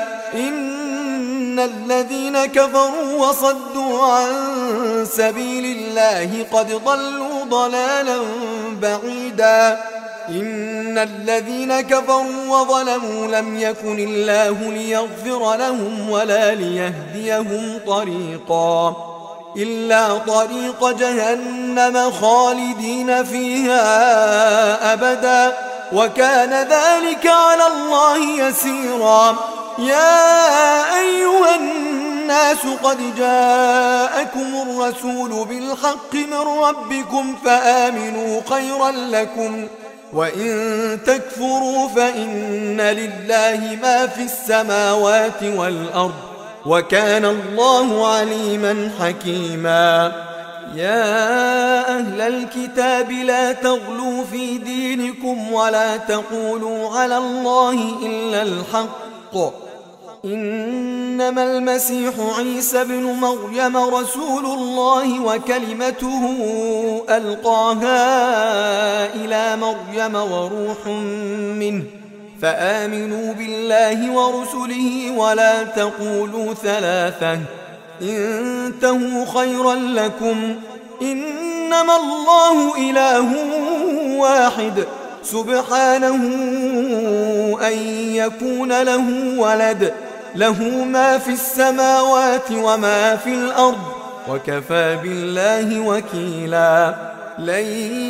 إن الذين كفروا وصدوا عن سبيل الله قد ضلوا ضلالا بعيدا. إن الذين كفروا وظلموا لم يكن الله ليغفر لهم ولا ليهديهم طريقا إلا طريق جهنم خالدين فيها أبدا وكان ذلك على الله يسيرا. يا أيها الناس قد جاءكم الرسول بالحق من ربكم فآمنوا خيرا لكم وإن تكفروا فإن لله ما في السماوات والأرض وكان الله عليما حكيما. يا أهل الكتاب لا تغلوا في دينكم ولا تقولوا على الله إلا الحق. إنما المسيح عيسى بن مريم رسول الله وكلمته ألقاها إلى مريم وروح منه فآمنوا بالله ورسله ولا تقولوا ثلاثة انتهوا خيرا لكم. إنما الله إله واحد سبحانه أن يكون له ولد له ما في السماوات وما في الأرض وكفى بالله وكيلا. لن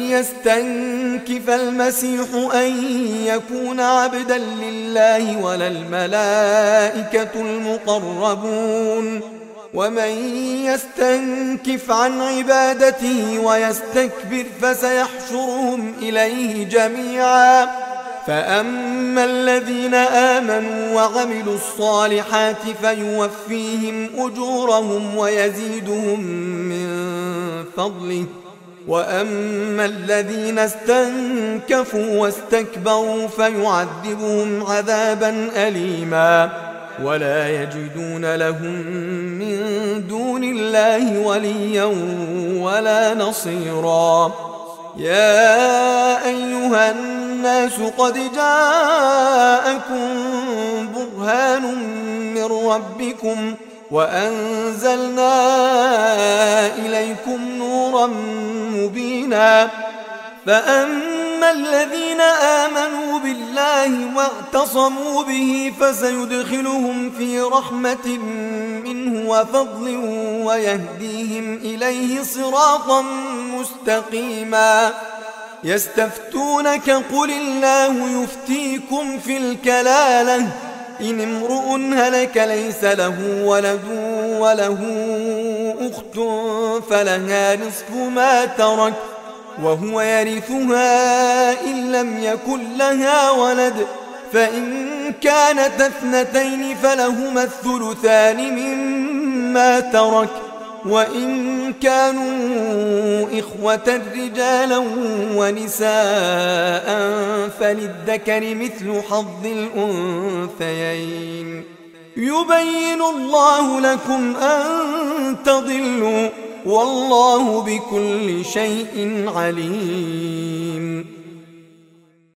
يستنكف المسيح أن يكون عبدا لله ولا الملائكة المقربون ومن يستنكف عن عبادته ويستكبر فسيحشرهم إليه جميعا. فأما الذين آمنوا وعملوا الصالحات فيوفيهم أجورهم ويزيدهم من فضله وأما الذين استنكفوا واستكبروا فيعذبهم عذابا أليما ولا يجدون لهم من دون الله وليا ولا نصيرا. يا أيها الناس قد جاءكم برهان من ربكم وأنزلنا إليكم نورا مبينا. فأما الذين آمنوا بالله واعتصموا به فسيدخلهم في رحمة منه وفضل ويهديهم إليه صراطا مستقيما. يستفتونك قل الله يفتيكم في الكلالة إن امرؤ هلك ليس له ولد وله أخت فلها نصف ما ترك وهو يرثها إن لم يكن لها ولد، فإن كانت اثنتين فلهما الثلثان مما ترك، وإن كانوا إخوة رجالا ونساء فللذكر مثل حظ الأنثيين. يبين الله لكم أن تضلوا والله بكل شيء عليم.